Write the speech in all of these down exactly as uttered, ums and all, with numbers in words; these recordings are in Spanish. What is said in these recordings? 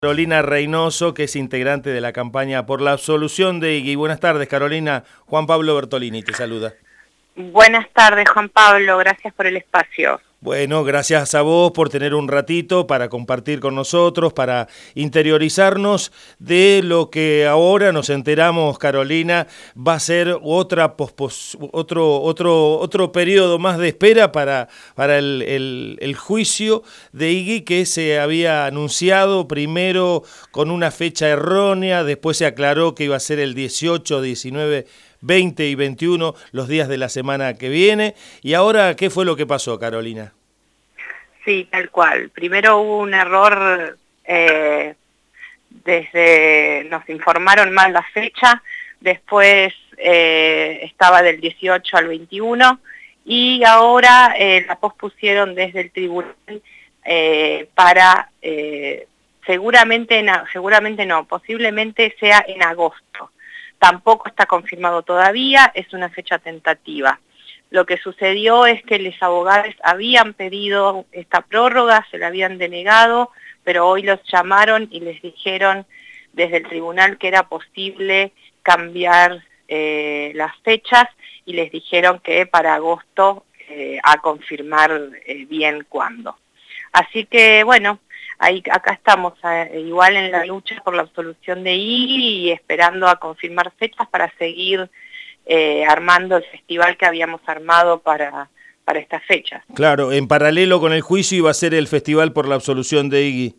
Carolina Reynoso, que es integrante de la campaña por la absolución de Igui. Buenas tardes, Carolina. Juan Pablo Bertolini te saluda. Buenas tardes, Juan Pablo. Gracias por el espacio. Bueno, gracias a vos por tener un ratito para compartir con nosotros, para interiorizarnos de lo que ahora nos enteramos, Carolina, va a ser otra pospos, otro, otro, otro periodo más de espera para, para el, el, el juicio de Igui, que se había anunciado primero con una fecha errónea, después se aclaró que iba a ser el dieciocho, diecinueve, veinte y veintiuno, los días de la semana que viene. Y ahora, ¿qué fue lo que pasó, Carolina? Sí, tal cual. Primero hubo un error, eh, desde nos informaron mal la fecha, después eh, estaba del dieciocho al veintiuno y ahora eh, la pospusieron desde el tribunal eh, para, eh, seguramente, seguramente no, posiblemente sea en agosto. Tampoco está confirmado todavía, es una fecha tentativa. Lo que sucedió es que los abogados habían pedido esta prórroga, se la habían denegado, pero hoy los llamaron y les dijeron desde el tribunal que era posible cambiar eh, las fechas y les dijeron que para agosto eh, a confirmar eh, bien cuándo. Así que bueno, ahí, acá estamos eh, igual en la lucha por la absolución de Igui y esperando a confirmar fechas para seguir eh, armando el festival que habíamos armado para, para estas fechas. Claro, en paralelo con el juicio iba a ser el Festival por la Absolución de Igui.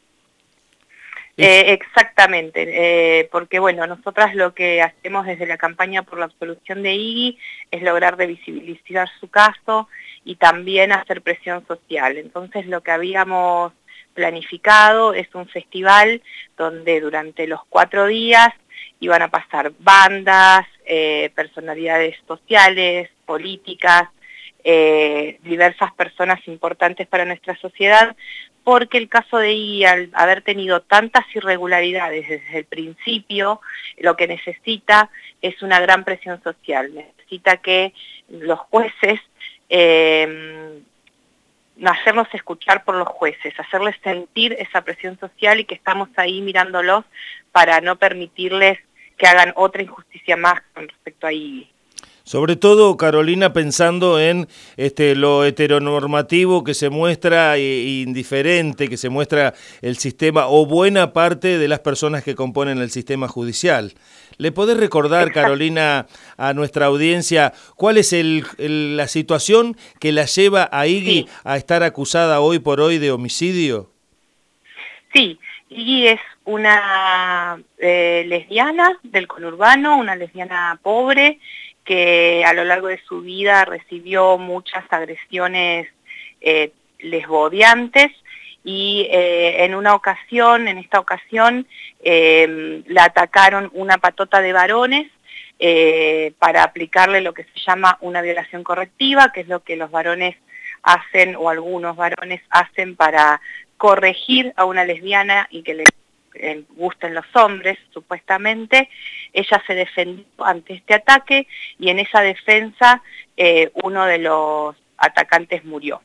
Eh, exactamente, eh, porque bueno, nosotras lo que hacemos desde la campaña por la absolución de Igui es lograr de visibilizar su caso y también hacer presión social. Entonces lo que habíamos planificado es un festival donde durante los cuatro días iban a pasar bandas, eh, personalidades sociales, políticas, eh, diversas personas importantes para nuestra sociedad, porque el caso de Igui, al haber tenido tantas irregularidades desde el principio, lo que necesita es una gran presión social. Necesita que los jueces, eh, hacernos escuchar por los jueces, hacerles sentir esa presión social y que estamos ahí mirándolos para no permitirles que hagan otra injusticia más con respecto a Igui. Sobre todo, Carolina, pensando en este, lo heteronormativo que se muestra e indiferente, que se muestra el sistema o buena parte de las personas que componen el sistema judicial. ¿Le podés recordar, Exacto. Carolina, a nuestra audiencia cuál es el, el, la situación que la lleva a Igui sí. a estar acusada hoy por hoy de homicidio? Sí, Igui es una eh, lesbiana del conurbano, una lesbiana pobre, que a lo largo de su vida recibió muchas agresiones eh, lesbodiantes y eh, en una ocasión, en esta ocasión, eh, la atacaron una patota de varones eh, para aplicarle lo que se llama una violación correctiva, que es lo que los varones hacen o algunos varones hacen para corregir a una lesbiana y que le eh, gusten los hombres, supuestamente. Ella se defendió ante este ataque y en esa defensa eh, uno de los atacantes murió.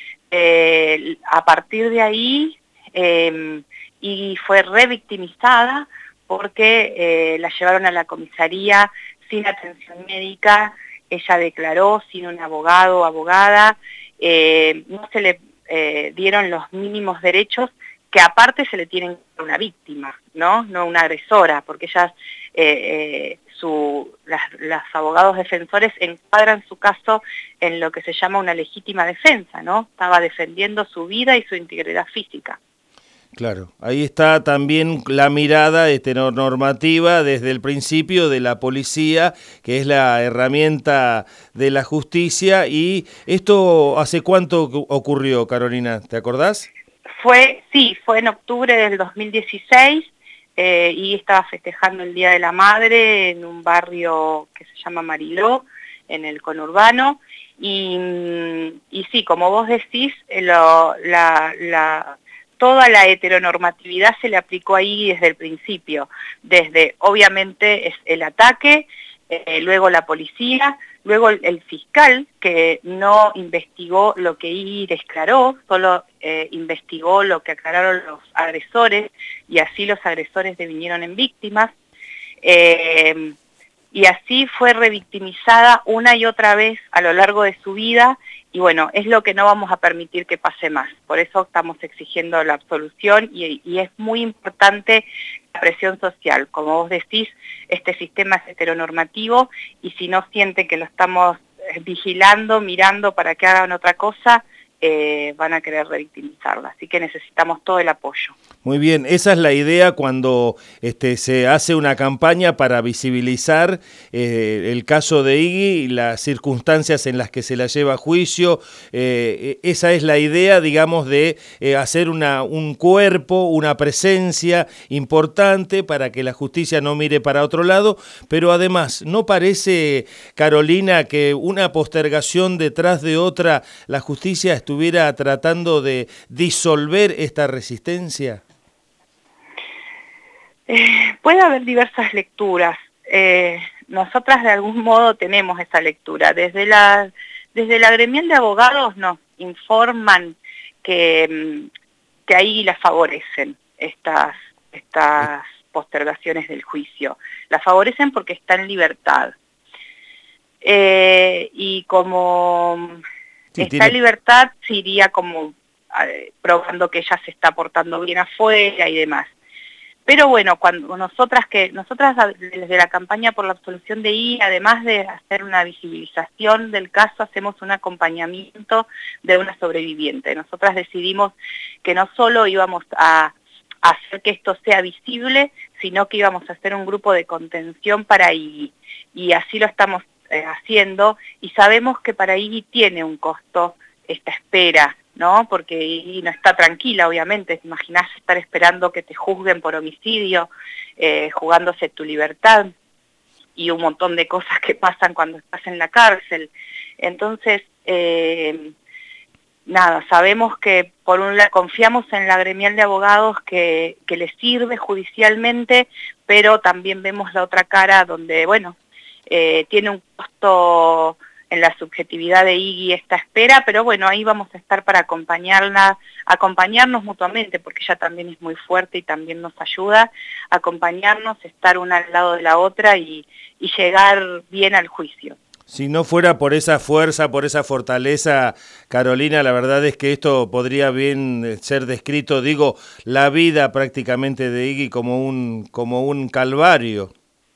Eh, a partir de ahí, eh, y fue revictimizada porque eh, la llevaron a la comisaría sin atención médica, ella declaró sin un abogado o abogada, eh, no se le eh, dieron los mínimos derechos que aparte se le tienen a una víctima, ¿no? No una agresora, porque ellas, eh, eh, su, las, los abogados defensores encuadran su caso en lo que se llama una legítima defensa, ¿no? Estaba defendiendo su vida y su integridad física. Claro, ahí está también la mirada heteronormativa desde el principio de la policía, que es la herramienta de la justicia. ¿Y esto hace cuánto ocurrió, Carolina? ¿Te acordás? Fue, sí, fue en octubre del dos mil dieciséis eh, y estaba festejando el Día de la Madre en un barrio que se llama Mariló, en el conurbano, y, y sí, como vos decís, lo, la, la, toda la heteronormatividad se le aplicó ahí desde el principio, desde obviamente es el ataque, eh, luego la policía, luego el, el fiscal, que no investigó lo que Iggy declaró, solo eh, investigó lo que aclararon los agresores, y así los agresores devinieron en víctimas, eh, y así fue revictimizada una y otra vez a lo largo de su vida, y bueno, es lo que no vamos a permitir que pase más. Por eso estamos exigiendo la absolución, y, y es muy importante la presión social. Como vos decís, este sistema es heteronormativo, y si no sienten que lo estamos vigilando, mirando para que hagan otra cosa, eh, van a querer revictimizarla. Así que necesitamos todo el apoyo. Muy bien, esa es la idea cuando este, se hace una campaña para visibilizar eh, el caso de Iggy y las circunstancias en las que se la lleva a juicio. Eh, esa es la idea, digamos, de eh, hacer una, un cuerpo, una presencia importante para que la justicia no mire para otro lado, pero además, ¿no parece, Carolina, que una postergación detrás de otra, la justicia estuviera tratando de disolver esta resistencia? Eh, puede haber diversas lecturas. Eh, nosotras de algún modo tenemos esa lectura. Desde la, desde la gremial de abogados nos informan que, que ahí las favorecen estas, estas postergaciones del juicio. Las favorecen porque está en libertad. Eh, y como sí, está tiene... en libertad, se iría como eh, probando que ella se está portando bien afuera y demás. Pero bueno, cuando nosotras que nosotras desde la campaña por la absolución de Iggy, además de hacer una visibilización del caso, hacemos un acompañamiento de una sobreviviente. Nosotras decidimos que no solo íbamos a hacer que esto sea visible, sino que íbamos a hacer un grupo de contención para Iggy. Y así lo estamos eh, haciendo, y sabemos que para Iggy tiene un costo esta espera, ¿no? Porque Iggy no está tranquila, obviamente. ¿Te imaginás estar esperando que te juzguen por homicidio, eh, jugándose tu libertad y un montón de cosas que pasan cuando estás en la cárcel? Entonces, eh, nada, sabemos que por un lado confiamos en la gremial de abogados que, que les sirve judicialmente, pero también vemos la otra cara donde, bueno, eh, tiene un costo en la subjetividad de Iggy esta espera, pero bueno, ahí vamos a estar para acompañarla, acompañarnos mutuamente, porque ella también es muy fuerte y también nos ayuda, acompañarnos, estar una al lado de la otra y, y llegar bien al juicio. Si no fuera por esa fuerza, por esa fortaleza, Carolina, la verdad es que esto podría bien ser descrito, digo, la vida prácticamente de Iggy como un, como un calvario.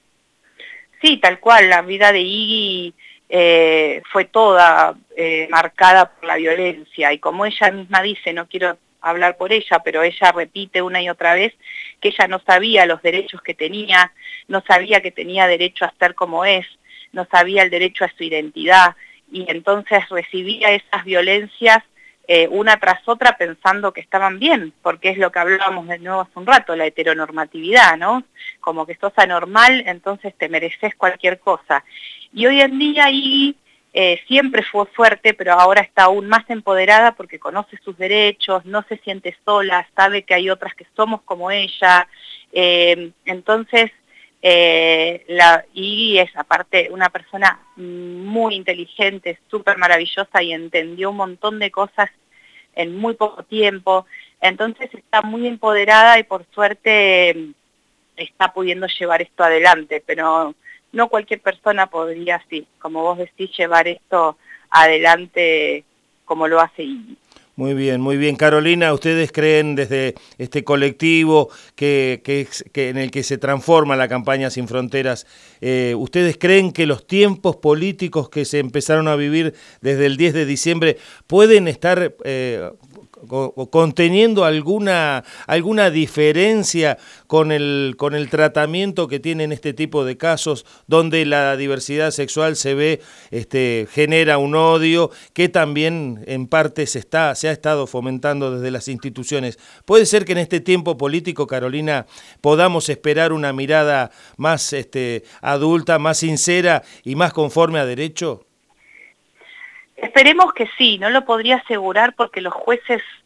Sí, tal cual, la vida de Iggy Eh, fue toda eh, marcada por la violencia, y como ella misma dice, no quiero hablar por ella, pero ella repite una y otra vez que ella no sabía los derechos que tenía, no sabía que tenía derecho a ser como es, no sabía el derecho a su identidad, y entonces recibía esas violencias eh, una tras otra pensando que estaban bien, porque es lo que hablábamos de nuevo hace un rato, la heteronormatividad, ¿no? Como que sos anormal, entonces te mereces cualquier cosa. Y hoy en día Iggy eh, siempre fue fuerte, pero ahora está aún más empoderada porque conoce sus derechos, no se siente sola, sabe que hay otras que somos como ella. Eh, entonces, eh, la Iggy es aparte una persona muy inteligente, súper maravillosa, y entendió un montón de cosas en muy poco tiempo. Entonces está muy empoderada y por suerte está pudiendo llevar esto adelante, pero no cualquier persona podría, así, como vos decís, llevar esto adelante como lo hace Iggy. Muy bien, muy bien. Carolina, ¿ustedes creen desde este colectivo que, que, que en el que se transforma la campaña Sin Fronteras, eh, ¿ustedes creen que los tiempos políticos que se empezaron a vivir desde el diez de diciembre pueden estar eh, conteniendo alguna alguna diferencia con el con el tratamiento que tienen este tipo de casos donde la diversidad sexual se ve este genera un odio que también en parte se está se ha estado fomentando desde las instituciones? ¿Puede ser que en este tiempo político, Carolina, podamos esperar una mirada más este adulta, más sincera y más conforme a derecho? Esperemos que sí, no lo podría asegurar porque los jueces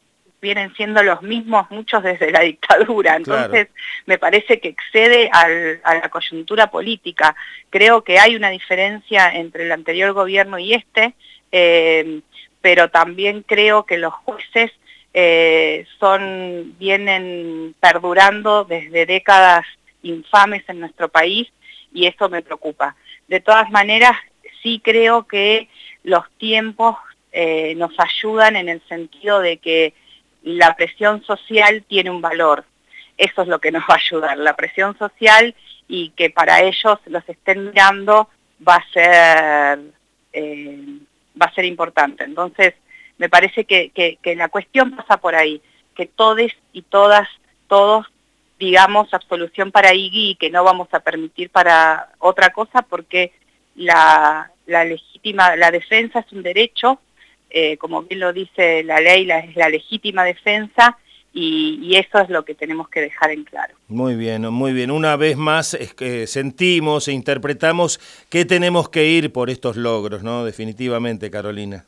vienen siendo los mismos, muchos desde la dictadura. Entonces, claro. me parece que excede al, a la coyuntura política. Creo que hay una diferencia entre el anterior gobierno y este, eh, pero también creo que los jueces eh, son, vienen perdurando desde décadas infames en nuestro país, y eso me preocupa. De todas maneras, sí creo que los tiempos eh, nos ayudan en el sentido de que la presión social tiene un valor. Eso es lo que nos va a ayudar, la presión social, y que para ellos los estén mirando va a ser, eh, va a ser importante. Entonces, me parece que, que, que la cuestión pasa por ahí, que todes y todas, todos digamos absolución para Iggy y que no vamos a permitir para otra cosa, porque la, la legítima, la defensa es un derecho, eh, como bien lo dice la ley, la, es la legítima defensa, y, y eso es lo que tenemos que dejar en claro. Muy bien, muy bien. Una vez más es que sentimos e interpretamos que tenemos que ir por estos logros, ¿no? Definitivamente, Carolina.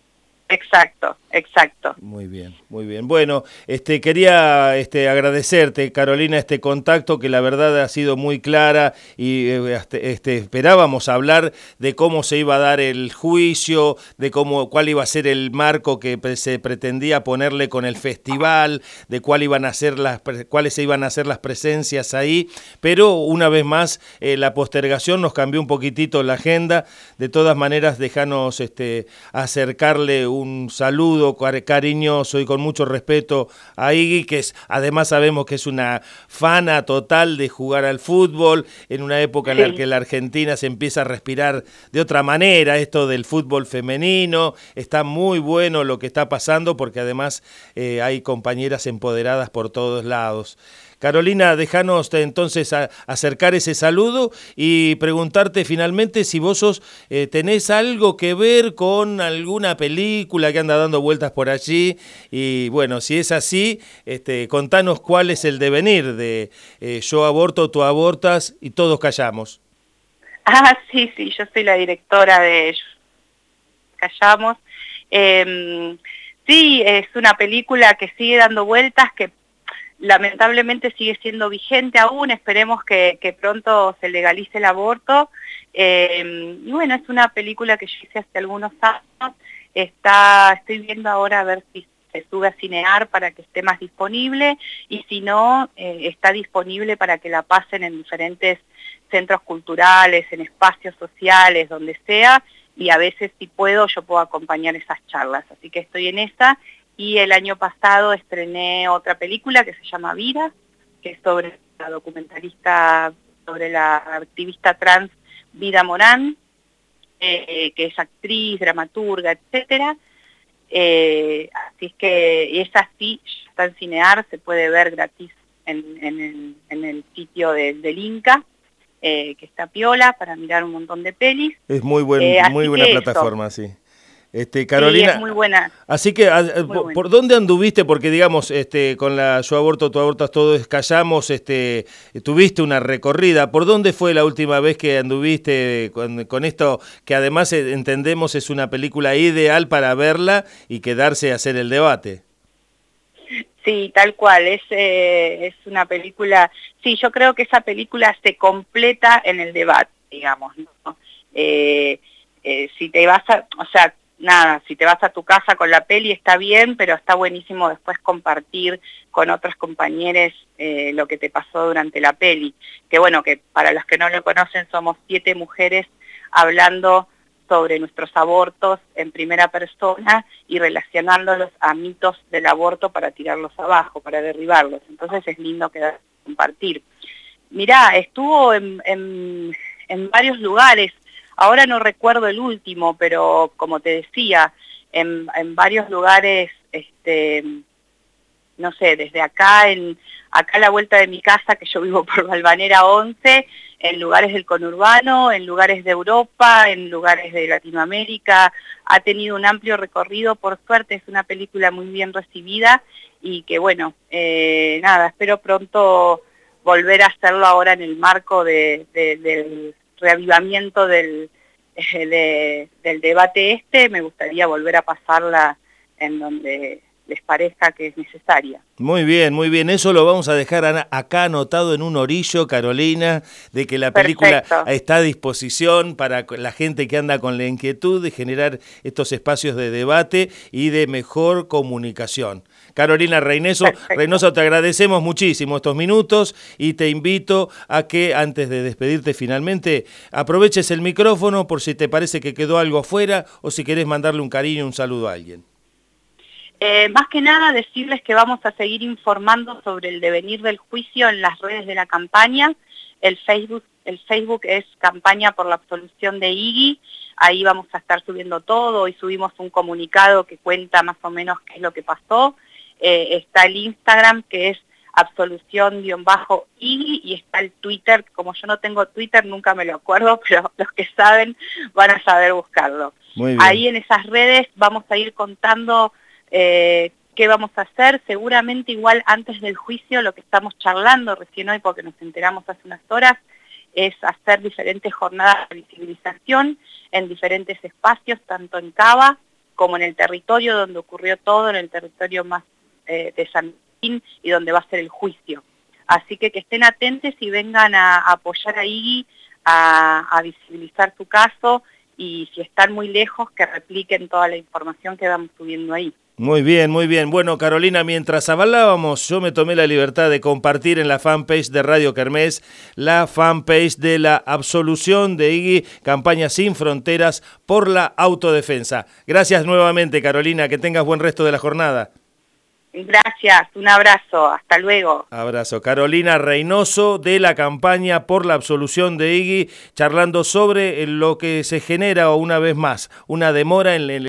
Exacto, exacto. Muy bien, muy bien. Bueno, este quería este agradecerte, Carolina, este contacto que la verdad ha sido muy clara, y este, este esperábamos hablar de cómo se iba a dar el juicio, de cómo cuál iba a ser el marco que se pretendía ponerle con el festival, de cuál iban a ser las cuáles iban a ser las presencias ahí, pero una vez más eh, la postergación nos cambió un poquitito la agenda. De todas maneras, déjanos este acercarle un un saludo cariñoso y con mucho respeto a Iggy, que es, además sabemos que es una fana total de jugar al fútbol, en una época en la que la Argentina se empieza a respirar de otra manera, esto del fútbol femenino. Está muy bueno lo que está pasando, porque además eh, hay compañeras empoderadas por todos lados. Carolina, déjanos entonces a, acercar ese saludo y preguntarte finalmente si vos sos, eh, tenés algo que ver con alguna película que anda dando vueltas por allí, y bueno, si es así, este, contanos cuál es el devenir de eh, Yo aborto, tú abortas y todos callamos. Ah, sí, sí, yo soy la directora de Callamos. Eh, sí, es una película que sigue dando vueltas, que lamentablemente sigue siendo vigente aún. Esperemos que, que pronto se legalice el aborto. Eh, y bueno, es una película que yo hice hace algunos años. Está, estoy viendo ahora a ver si se sube a Cinear para que esté más disponible, y si no, eh, está disponible para que la pasen en diferentes centros culturales, en espacios sociales, donde sea, y a veces, si puedo, yo puedo acompañar esas charlas. Así que estoy en esa. Y el año pasado estrené otra película que se llama Vida, que es sobre la documentalista, sobre la activista trans Vida Morán, eh, que es actriz, dramaturga, etcétera. Eh, así es que esa sí está en Cinear, se puede ver gratis en, en, el, en el sitio de, del Inca, eh, que está piola para mirar un montón de pelis. Es muy, buen, eh, muy buena plataforma, sí. Este, Carolina, sí, es muy buena. Así que, muy ¿por, buena. ¿por dónde anduviste? Porque, digamos, este, con la Yo aborto, tú abortas, todos callamos, este, tuviste una recorrida. ¿Por dónde fue la última vez que anduviste con, con esto, que además entendemos es una película ideal para verla y quedarse a hacer el debate? Sí, tal cual, es, eh, es una película, sí, yo creo que esa película se completa en el debate, digamos, ¿no? Eh, eh, si te vas a, o sea, nada, si te vas a tu casa con la peli está bien, pero está buenísimo después compartir con otros compañeros eh, lo que te pasó durante la peli. Que bueno, que para los que no lo conocen, somos siete mujeres hablando sobre nuestros abortos en primera persona y relacionándolos a mitos del aborto para tirarlos abajo, para derribarlos. Entonces es lindo quedar compartir. Mirá, estuvo en, en, en varios lugares. Ahora no recuerdo el último, pero como te decía, en, en varios lugares, este, no sé, desde acá, en acá a la vuelta de mi casa, que yo vivo por Valvanera once, en lugares del conurbano, en lugares de Europa, en lugares de Latinoamérica. Ha tenido un amplio recorrido, por suerte. Es una película muy bien recibida y que, bueno, eh, nada, espero pronto volver a hacerlo ahora en el marco de, de, del reavivamiento del, de, del debate este. Me gustaría volver a pasarla en donde, les parezca que es necesaria. Muy bien, muy bien. Eso lo vamos a dejar acá anotado en un orillo, Carolina, de que la película Perfecto. está a disposición para la gente que anda con la inquietud de generar estos espacios de debate y de mejor comunicación. Carolina Reynoso, Reynoso, te agradecemos muchísimo estos minutos y te invito a que antes de despedirte finalmente aproveches el micrófono por si te parece que quedó algo afuera o si querés mandarle un cariño, un saludo a alguien. Eh, más que nada decirles que vamos a seguir informando sobre el devenir del juicio en las redes de la campaña. El Facebook, el Facebook es Campaña por la Absolución de Iggy. Ahí vamos a estar subiendo todo. Hoy subimos un comunicado que cuenta más o menos qué es lo que pasó. Eh, está el Instagram, que es absolución-iggy, y está el Twitter. Como yo no tengo Twitter, nunca me lo acuerdo, pero los que saben van a saber buscarlo. Muy bien. Ahí en esas redes vamos a ir contando Eh, ¿qué vamos a hacer? Seguramente igual antes del juicio, lo que estamos charlando recién hoy, porque nos enteramos hace unas horas, es hacer diferentes jornadas de visibilización en diferentes espacios, tanto en Cava como en el territorio donde ocurrió todo, en el territorio más eh, de San Martín y donde va a ser el juicio. Así que que estén atentos y vengan a, a apoyar a Iggy, a, a visibilizar su caso, y si están muy lejos, que repliquen toda la información que vamos subiendo ahí. Muy bien, muy bien. Bueno, Carolina, mientras hablábamos, yo me tomé la libertad de compartir en la fanpage de Radio Kermés la fanpage de la absolución de Iggy, Campaña Sin Fronteras por la Autodefensa. Gracias nuevamente, Carolina, que tengas buen resto de la jornada. Gracias, un abrazo, hasta luego. Abrazo. Carolina Reynoso de la Campaña por la Absolución de Iggy, charlando sobre lo que se genera una vez más, una demora en el